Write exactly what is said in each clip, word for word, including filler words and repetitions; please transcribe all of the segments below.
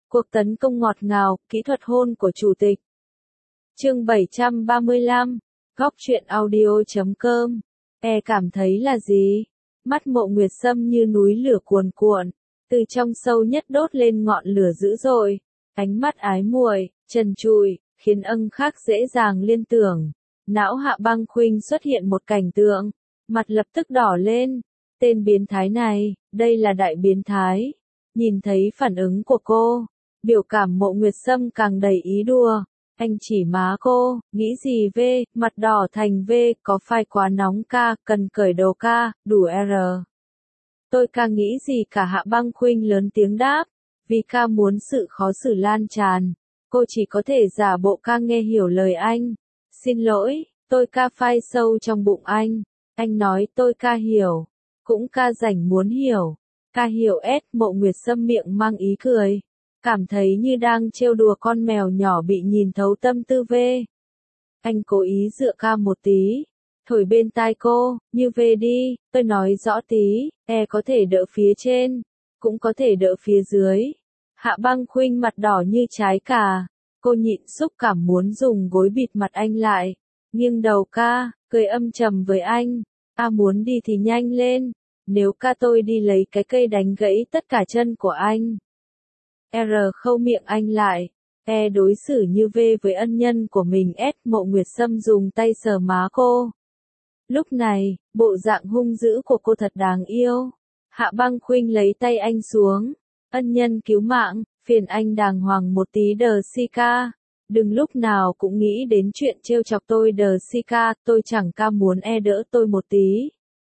Cuộc tấn công ngọt ngào, kỹ thuật hôn của chủ tịch. Chương bảy trăm ba mươi lăm, góc truyện audio chấm com. E cảm thấy là gì? Mắt Mộ Nguyệt Sâm như núi lửa cuồn cuộn, từ trong sâu nhất đốt lên ngọn lửa dữ dội. Ánh mắt ái muội, trần trụi, khiến ân khắc dễ dàng liên tưởng. Não Hạ Băng Khuynh xuất hiện một cảnh tượng, mặt lập tức đỏ lên. Tên biến thái này, đây là đại biến thái. Nhìn thấy phản ứng của cô, biểu cảm Mộ Nguyệt Sâm càng đầy ý đùa. Anh chỉ má cô, nghĩ gì về, mặt đỏ thành V, có phải quá nóng ca, cần cởi đồ ca, đủ R. Tôi ca nghĩ gì cả. Hạ Băng Khuynh lớn tiếng đáp, vì ca muốn sự khó xử lan tràn, cô chỉ có thể giả bộ ca nghe hiểu lời anh. Xin lỗi, tôi ca phai sâu trong bụng anh. Anh nói tôi ca hiểu, cũng ca rảnh muốn hiểu. Ca hiểu S. Mộ Nguyệt Sâm miệng mang ý cười, cảm thấy như đang trêu đùa con mèo nhỏ bị nhìn thấu tâm tư V. Anh cố ý dựa ca một tí, thổi bên tai cô, như về đi, tôi nói rõ tí, E có thể đỡ phía trên, cũng có thể đỡ phía dưới. Hạ Băng Khuynh mặt đỏ như trái cà, cô nhịn xúc cảm muốn dùng gối bịt mặt anh lại, nghiêng đầu ca, cười âm trầm với anh, A muốn đi thì nhanh lên, nếu ca tôi đi lấy cái cây đánh gãy tất cả chân của anh. R khâu miệng anh lại, E đối xử như V với ân nhân của mình. S. Mộ Nguyệt Sâm dùng tay sờ má cô. Lúc này, bộ dạng hung dữ của cô thật đáng yêu. Hạ Băng Khuynh lấy tay anh xuống. Ân nhân cứu mạng, phiền anh đàng hoàng một tí đờ si ca. Đừng lúc nào cũng nghĩ đến chuyện trêu chọc tôi đờ si ca, tôi chẳng ca muốn E đỡ tôi một tí.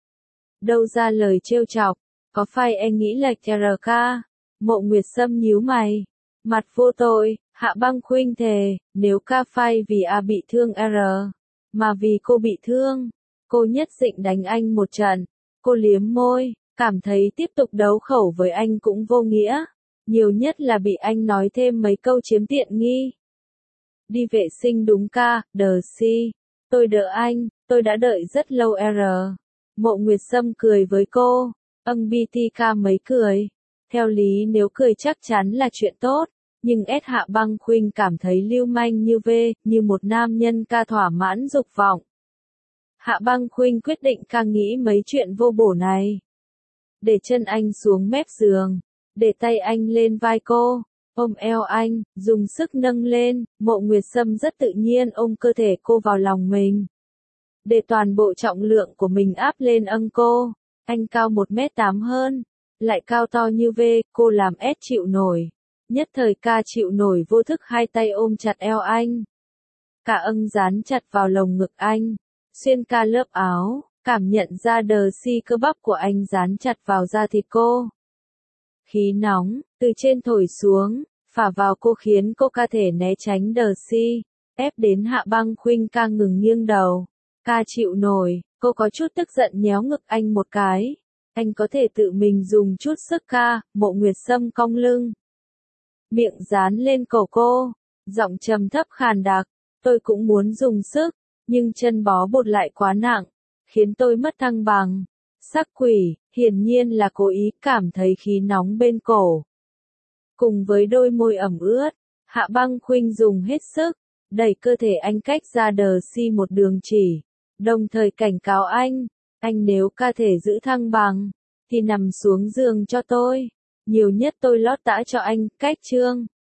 Đâu ra lời trêu chọc, có phải E nghĩ lệch R ca? Mộ Nguyệt Sâm nhíu mày, mặt vô tội. Hạ Băng Khuynh thề, nếu ca phai vì A bị thương R, mà vì cô bị thương, cô nhất định đánh anh một trận. Cô liếm môi, cảm thấy tiếp tục đấu khẩu với anh cũng vô nghĩa, nhiều nhất là bị anh nói thêm mấy câu chiếm tiện nghi. Đi vệ sinh đúng ca, đờ si, tôi đỡ anh, tôi đã đợi rất lâu R. Mộ Nguyệt Sâm cười với cô, âng bê tê ca mấy cười. Theo lý nếu cười chắc chắn là chuyện tốt, nhưng S. Hạ Băng Khuynh cảm thấy lưu manh như V, như một nam nhân ca thỏa mãn dục vọng. Hạ Băng Khuynh quyết định ca nghĩ mấy chuyện vô bổ này. Để chân anh xuống mép giường, để tay anh lên vai cô, ôm eo anh, dùng sức nâng lên. Mộ Nguyệt Sâm rất tự nhiên ôm cơ thể cô vào lòng mình, để toàn bộ trọng lượng của mình áp lên âng cô. Anh cao một mét tám hơn, lại cao to như V, cô làm S chịu nổi. Nhất thời ca chịu nổi vô thức hai tay ôm chặt eo anh. Cả âng dán chặt vào lồng ngực anh, xuyên ca lớp áo, cảm nhận ra đờ si cơ bắp của anh dán chặt vào da thịt cô. Khí nóng, từ trên thổi xuống, phả vào cô khiến cô ca thể né tránh đờ si, ép đến Hạ Băng Khuynh ca ngừng nghiêng đầu. Ca chịu nổi, cô có chút tức giận nhéo ngực anh một cái. Anh có thể tự mình dùng chút sức ca. Mộ Nguyệt Sâm cong lưng, miệng dán lên cổ cô, giọng trầm thấp khàn đặc, tôi cũng muốn dùng sức, nhưng chân bó bột lại quá nặng, khiến tôi mất thăng bằng. Sắc quỷ, hiển nhiên là cố ý, cảm thấy khí nóng bên cổ. Cùng với đôi môi ẩm ướt, Hạ Băng Khuynh dùng hết sức, đẩy cơ thể anh cách ra đờ si một đường chỉ, đồng thời cảnh cáo anh, anh nếu ca thể giữ thăng bằng, thì nằm xuống giường cho tôi. Nhiều nhất tôi lót tã cho anh, cách chương.